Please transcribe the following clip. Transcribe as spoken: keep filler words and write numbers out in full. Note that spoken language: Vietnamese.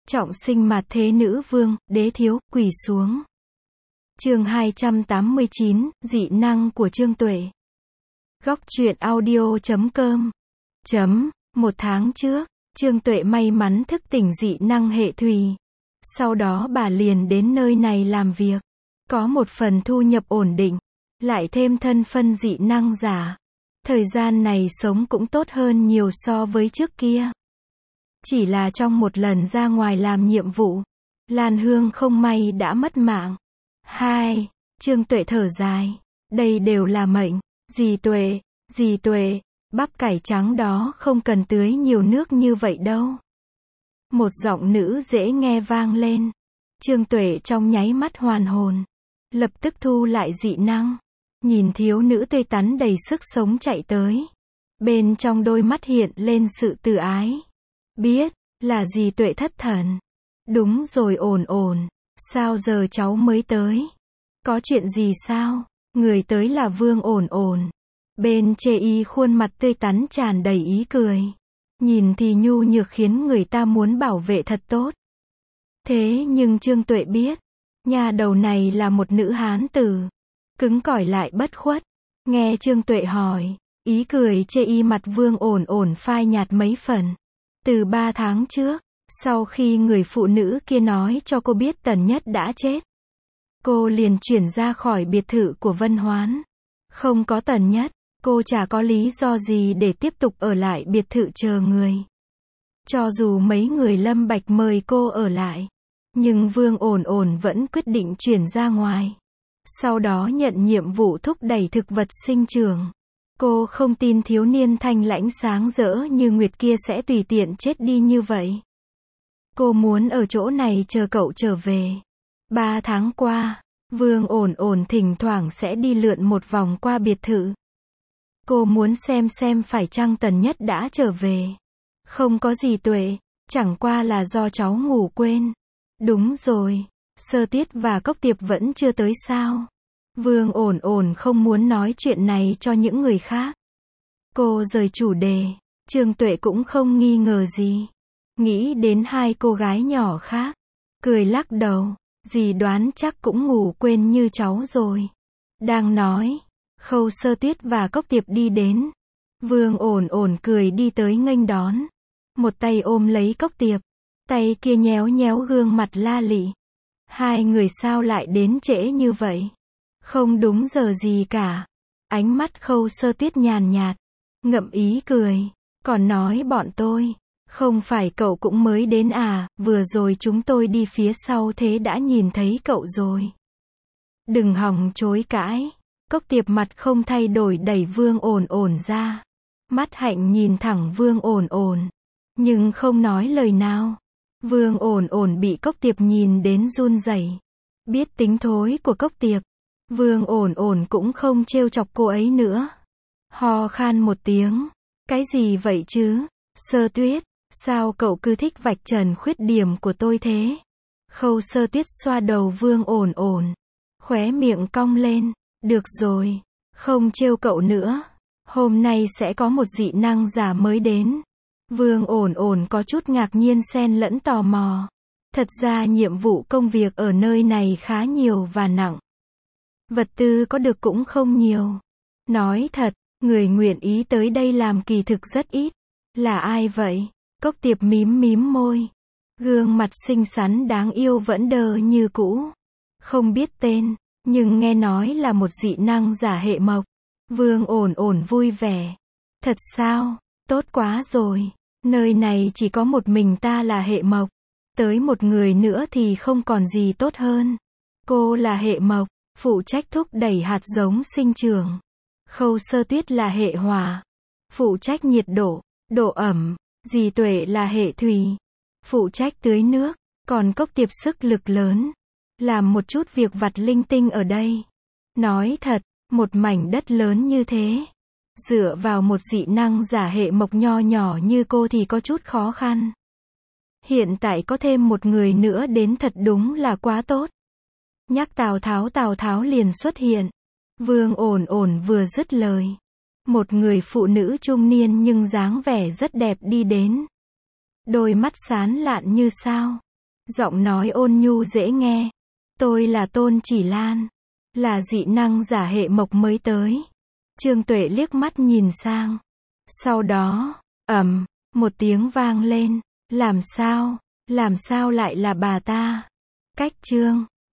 Trọng sinh mạt thế nữ vương, đế thiếu, quỳ xuống. Chương hai trăm tám mươi chín, dị năng của Trương Tuệ. Góc truyện audio chấm com. Chấm, một tháng trước, Trương Tuệ may mắn thức tỉnh dị năng hệ thủy. Sau đó bà liền đến nơi này làm việc. Có một phần thu nhập ổn định, lại thêm thân phân dị năng giả. Thời gian này sống cũng tốt hơn nhiều so với trước kia. Chỉ là trong một lần ra ngoài làm nhiệm vụ, Lan Hương không may đã mất mạng. Hai, Trương Tuệ thở dài. Đây đều là mệnh. Dì Tuệ, dì Tuệ, bắp cải trắng đó không cần tưới nhiều nước như vậy đâu. Một giọng nữ dễ nghe vang lên. Trương Tuệ trong nháy mắt hoàn hồn. Lập tức thu lại dị năng. Nhìn thiếu nữ tươi tắn đầy sức sống chạy tới. Bên trong đôi mắt hiện lên sự từ ái. Biết, là dì Tuệ thất thần. Đúng rồi ổn ổn. Sao giờ cháu mới tới? Có chuyện gì sao? Người tới là Vương ổn ổn. Bên chê y khuôn mặt tươi tắn tràn đầy ý cười. Nhìn thì nhu nhược khiến người ta muốn bảo vệ thật tốt. Thế nhưng Trương Tuệ biết, nhà đầu này là một nữ hán tử. Cứng cỏi lại bất khuất. Nghe Trương Tuệ hỏi, ý cười chê y mặt Vương ổn ổn phai nhạt mấy phần. Từ ba tháng trước, sau khi người phụ nữ kia nói cho cô biết Tần Nhất đã chết, cô liền chuyển ra khỏi biệt thự của Vân Hoán. Không có Tần Nhất, cô chả có lý do gì để tiếp tục ở lại biệt thự chờ người. Cho dù mấy người Lâm Bạch mời cô ở lại, nhưng Vương ổn ổn vẫn quyết định chuyển ra ngoài. Sau đó nhận nhiệm vụ thúc đẩy thực vật sinh trưởng. Cô không tin thiếu niên thanh lãnh sáng rỡ như Nguyệt kia sẽ tùy tiện chết đi như vậy. Cô muốn ở chỗ này chờ cậu trở về. Ba tháng qua, Vương ổn ổn thỉnh thoảng sẽ đi lượn một vòng qua biệt thự. Cô muốn xem xem phải chăng Tần Nhất đã trở về. Không có gì Tuệ, chẳng qua là do cháu ngủ quên. Đúng rồi, Sơ Tiết và Cốc Tiệp vẫn chưa tới sao? Vương ổn ổn không muốn nói chuyện này cho những người khác. Cô rời chủ đề, Trương Tuệ cũng không nghi ngờ gì. Nghĩ đến hai cô gái nhỏ khác, cười lắc đầu, dì đoán chắc cũng ngủ quên như cháu rồi. Đang nói, Khâu Sơ Tuyết và Cốc Tiệp đi đến. Vương ổn ổn cười đi tới nghênh đón. Một tay ôm lấy Cốc Tiệp, tay kia nhéo nhéo gương mặt la lị. Hai người sao lại đến trễ như vậy? Không đúng giờ gì cả. Ánh mắt Khâu Sơ Tuyết nhàn nhạt, ngậm ý cười, còn nói bọn tôi. Không phải cậu cũng mới đến à, vừa rồi chúng tôi đi phía sau thế đã nhìn thấy cậu rồi. Đừng hòng chối cãi. Cốc Tiệp mặt không thay đổi đẩy Vương ổn ổn ra. Mắt hạnh nhìn thẳng Vương ổn ổn, nhưng không nói lời nào. Vương ổn ổn bị Cốc Tiệp nhìn đến run rẩy. Biết tính thối của Cốc Tiệp, Vương ổn ổn cũng không trêu chọc cô ấy nữa. Ho khan một tiếng. Cái gì vậy chứ? Sơ Tuyết, sao cậu cứ thích vạch trần khuyết điểm của tôi thế? Khâu Sơ Tuyết xoa đầu Vương ổn ổn, khóe miệng cong lên. Được rồi, không trêu cậu nữa. Hôm nay sẽ có một dị năng giả mới đến. Vương ổn ổn có chút ngạc nhiên xen lẫn tò mò. Thật ra nhiệm vụ công việc ở nơi này khá nhiều và nặng. Vật tư có được cũng không nhiều. Nói thật, người nguyện ý tới đây làm kỳ thực rất ít. Là ai vậy? Cốc Tiệp mím mím môi. Gương mặt xinh xắn đáng yêu vẫn đờ như cũ. Không biết tên, nhưng nghe nói là một dị năng giả hệ mộc. Vương ổn ổn vui vẻ. Thật sao? Tốt quá rồi. Nơi này chỉ có một mình ta là hệ mộc. Tới một người nữa thì không còn gì tốt hơn. Cô là hệ mộc, phụ trách thúc đẩy hạt giống sinh trưởng. Khâu Sơ Tuyết là hệ hỏa, phụ trách nhiệt độ, độ ẩm. Dì Tuệ là hệ thủy, phụ trách tưới nước. Còn Cốc Tiệp sức lực lớn, làm một chút việc vặt linh tinh ở đây. Nói thật, một mảnh đất lớn như thế, dựa vào một dị năng giả hệ mộc nho nhỏ như cô thì có chút khó khăn. Hiện tại có thêm một người nữa đến thật đúng là quá tốt. Nhắc Tào Tháo Tào Tháo liền xuất hiện. Vương ổn ổn vừa dứt lời, một người phụ nữ trung niên nhưng dáng vẻ rất đẹp đi đến. Đôi mắt sáng lạn như sao. Giọng nói ôn nhu dễ nghe. Tôi là Tôn Chỉ Lan. Là dị năng giả hệ mộc mới tới. Trương Tuệ liếc mắt nhìn sang. Sau đó, ầm, một tiếng vang lên. Làm sao, làm sao lại là bà ta? Cách Trương